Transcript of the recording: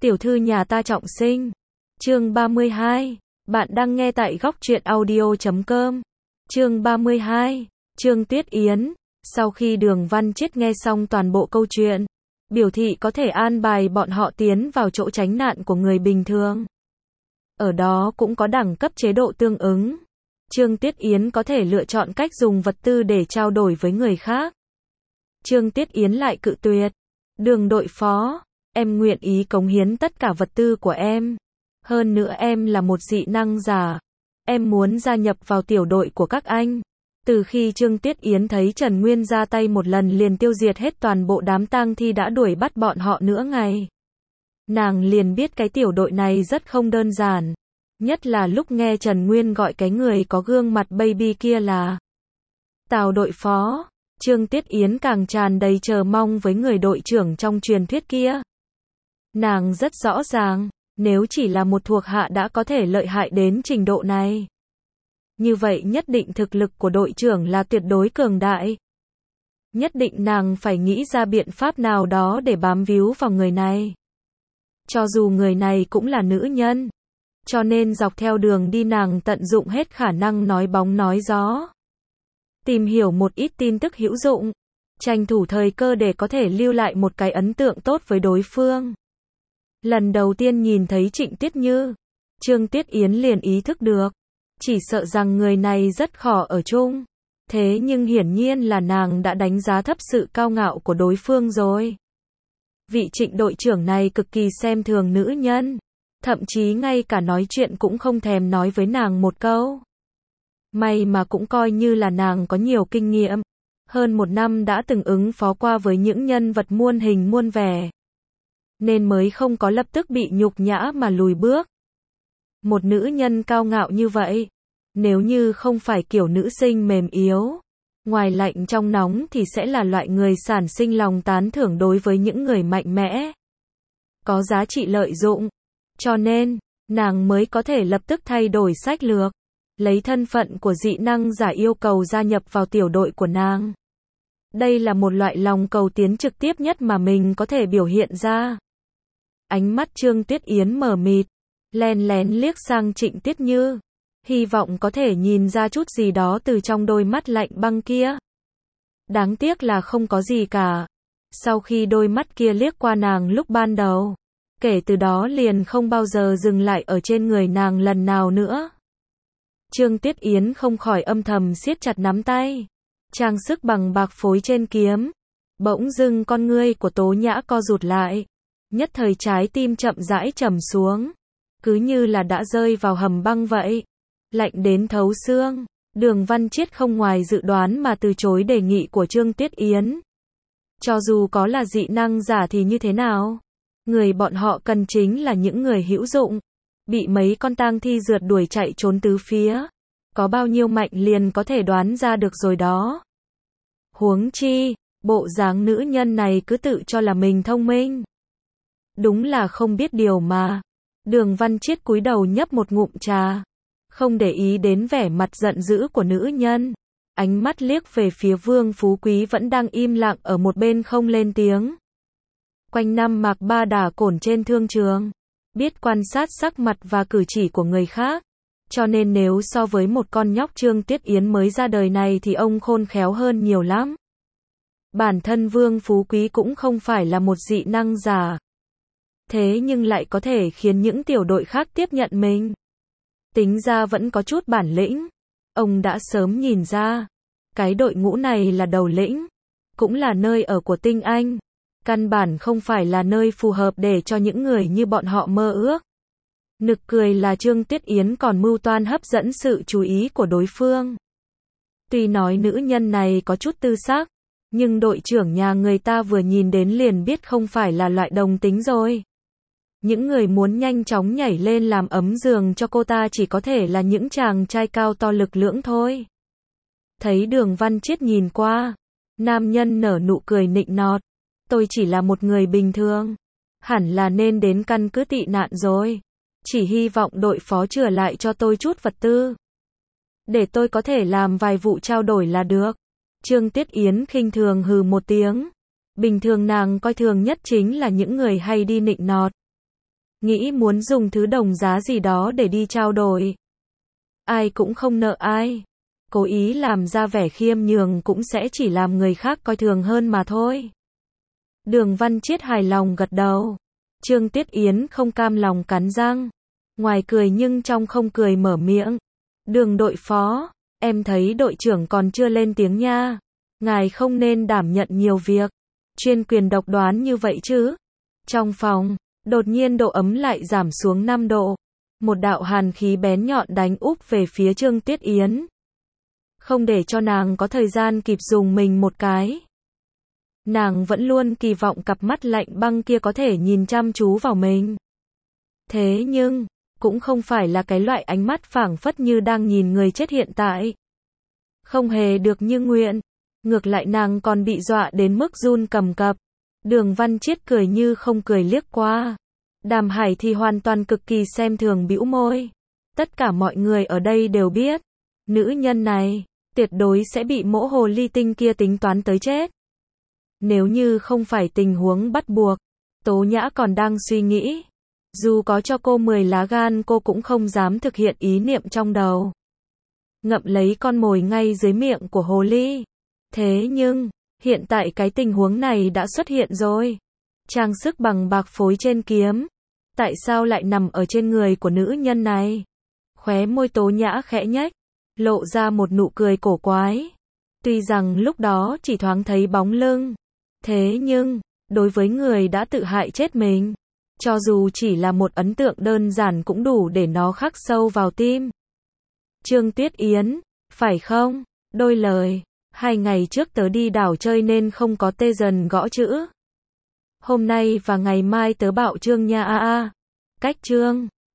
Tiểu thư nhà ta trọng sinh. Chương 32. Bạn đang nghe tại góc truyện audio.com. Chương 32. Trương Tuyết Yến. Sau khi Đường Văn Chiết nghe xong toàn bộ câu chuyện, biểu thị có thể an bài bọn họ tiến vào chỗ tránh nạn của người bình thường. Ở đó cũng có đẳng cấp chế độ tương ứng. Trương Tuyết Yến có thể lựa chọn cách dùng vật tư để trao đổi với người khác. Trương Tuyết Yến lại cự tuyệt. Đường đội phó, em nguyện ý cống hiến tất cả vật tư của em. Hơn nữa em là một dị năng giả. Em muốn gia nhập vào tiểu đội của các anh. Từ khi Trương Tuyết Yến thấy Trần Nguyên ra tay một lần liền tiêu diệt hết toàn bộ đám tang thi đã đuổi bắt bọn họ nửa ngày, nàng liền biết cái tiểu đội này rất không đơn giản. Nhất là lúc nghe Trần Nguyên gọi cái người có gương mặt baby kia là Tào đội phó, Trương Tuyết Yến càng tràn đầy chờ mong với người đội trưởng trong truyền thuyết kia. Nàng rất rõ ràng, nếu chỉ là một thuộc hạ đã có thể lợi hại đến trình độ này, như vậy nhất định thực lực của đội trưởng là tuyệt đối cường đại. Nhất định nàng phải nghĩ ra biện pháp nào đó để bám víu vào người này. Cho dù người này cũng là nữ nhân, cho nên dọc theo đường đi nàng tận dụng hết khả năng nói bóng nói gió, tìm hiểu một ít tin tức hữu dụng, tranh thủ thời cơ để có thể lưu lại một cái ấn tượng tốt với đối phương. Lần đầu tiên nhìn thấy Trịnh Tiết Như, Trương Tuyết Yến liền ý thức được, chỉ sợ rằng người này rất khó ở chung. Thế nhưng hiển nhiên là nàng đã đánh giá thấp sự cao ngạo của đối phương rồi. Vị Trịnh đội trưởng này cực kỳ xem thường nữ nhân, thậm chí ngay cả nói chuyện cũng không thèm nói với nàng một câu. May mà cũng coi như là nàng có nhiều kinh nghiệm, hơn một năm đã từng ứng phó qua với những nhân vật muôn hình muôn vẻ, nên mới không có lập tức bị nhục nhã mà lùi bước. Một nữ nhân cao ngạo như vậy, nếu như không phải kiểu nữ sinh mềm yếu, ngoài lạnh trong nóng thì sẽ là loại người sản sinh lòng tán thưởng đối với những người mạnh mẽ, có giá trị lợi dụng. Cho nên, nàng mới có thể lập tức thay đổi sách lược, lấy thân phận của dị năng giả yêu cầu gia nhập vào tiểu đội của nàng. Đây là một loại lòng cầu tiến trực tiếp nhất mà mình có thể biểu hiện ra. Ánh mắt Trương Tuyết Yến mờ mịt, len lén liếc sang Trịnh Tiết Như, hy vọng có thể nhìn ra chút gì đó từ trong đôi mắt lạnh băng kia. Đáng tiếc là không có gì cả. Sau khi đôi mắt kia liếc qua nàng lúc ban đầu, kể từ đó liền không bao giờ dừng lại ở trên người nàng lần nào nữa. Trương Tuyết Yến không khỏi âm thầm siết chặt nắm tay, trang sức bằng bạc phối trên kiếm. Bỗng dưng con ngươi của Tố Nhã co rụt lại, nhất thời trái tim chậm rãi trầm xuống, cứ như là đã rơi vào hầm băng vậy, lạnh đến thấu xương. Đường Văn Chiết không ngoài dự đoán mà từ chối đề nghị của Trương Tuyết Yến. Cho dù có là dị năng giả thì như thế nào? Người bọn họ cần chính là những người hữu dụng. Bị mấy con tang thi rượt đuổi chạy trốn tứ phía, có bao nhiêu mạnh liền có thể đoán ra được rồi đó. Huống chi, bộ dáng nữ nhân này cứ tự cho là mình thông minh. Đúng là không biết điều mà. Đường Văn Chiết cúi đầu nhấp một ngụm trà, không để ý đến vẻ mặt giận dữ của nữ nhân. Ánh mắt liếc về phía Vương Phú Quý vẫn đang im lặng ở một bên không lên tiếng. Quanh năm Mạc Ba đả cổn trên thương trường, biết quan sát sắc mặt và cử chỉ của người khác, cho nên nếu so với một con nhóc Trương Tuyết Yến mới ra đời này thì ông khôn khéo hơn nhiều lắm. Bản thân Vương Phú Quý cũng không phải là một dị năng giả, thế nhưng lại có thể khiến những tiểu đội khác tiếp nhận mình. Tính ra vẫn có chút bản lĩnh. Ông đã sớm nhìn ra, cái đội ngũ này là đầu lĩnh, cũng là nơi ở của tinh anh, căn bản không phải là nơi phù hợp để cho những người như bọn họ mơ ước. Nực cười là Trương Tuyết Yến còn mưu toan hấp dẫn sự chú ý của đối phương. Tuy nói nữ nhân này có chút tư sắc, nhưng đội trưởng nhà người ta vừa nhìn đến liền biết không phải là loại đồng tính rồi. Những người muốn nhanh chóng nhảy lên làm ấm giường cho cô ta chỉ có thể là những chàng trai cao to lực lưỡng thôi. Thấy Đường Văn Chiết nhìn qua, nam nhân nở nụ cười nịnh nọt. Tôi chỉ là một người bình thường, hẳn là nên đến căn cứ tị nạn rồi. Chỉ hy vọng đội phó trở lại cho tôi chút vật tư, để tôi có thể làm vài vụ trao đổi là được. Trương Tuyết Yến khinh thường hừ một tiếng. Bình thường nàng coi thường nhất chính là những người hay đi nịnh nọt. nghĩ muốn dùng thứ đồng giá gì đó để đi trao đổi. Ai cũng không nợ ai. Cố ý làm ra vẻ khiêm nhường cũng sẽ chỉ làm người khác coi thường hơn mà thôi. Đường Văn Chiết hài lòng gật đầu. Trương Tuyết Yến không cam lòng cắn răng. Ngoài cười nhưng trong không cười mở miệng. Đường đội phó, em thấy đội trưởng còn chưa lên tiếng nha. Ngài không nên đảm nhận nhiều việc. Chuyên quyền độc đoán như vậy chứ. Trong phòng, đột nhiên độ ấm lại giảm xuống 5 độ. Một đạo hàn khí bén nhọn đánh úp về phía Trương Tuyết Yến. Không để cho nàng có thời gian kịp dùng mình một cái. Nàng vẫn luôn kỳ vọng cặp mắt lạnh băng kia có thể nhìn chăm chú vào mình. Thế nhưng, cũng không phải là cái loại ánh mắt phảng phất như đang nhìn người chết hiện tại. Không hề được như nguyện. Ngược lại nàng còn bị dọa đến mức run cầm cập. Đường Văn Chiết cười như không cười liếc qua. Đàm Hải thì hoàn toàn cực kỳ xem thường bĩu môi. Tất cả mọi người ở đây đều biết. Nữ nhân này, tuyệt đối sẽ bị mỗ hồ ly tinh kia tính toán tới chết. Nếu như không phải tình huống bắt buộc, Tố Nhã còn đang suy nghĩ. Dù có cho cô 10 lá gan cô cũng không dám thực hiện ý niệm trong đầu. Ngậm lấy con mồi ngay dưới miệng của hồ ly. Thế nhưng, hiện tại cái tình huống này đã xuất hiện rồi. Trang sức bằng bạc phối trên kiếm. Tại sao lại nằm ở trên người của nữ nhân này? Khóe môi Tố Nhã khẽ nhếch, lộ ra một nụ cười cổ quái. Tuy rằng lúc đó chỉ thoáng thấy bóng lưng. Thế nhưng, đối với người đã tự hại chết mình, cho dù chỉ là một ấn tượng đơn giản cũng đủ để nó khắc sâu vào tim. Trương Tuyết Yến, phải không? Đôi lời, 2 ngày trước tớ đi đảo chơi nên không có tê dần gõ chữ. Hôm nay và ngày mai tớ bảo Trương nha a a. Cách Trương.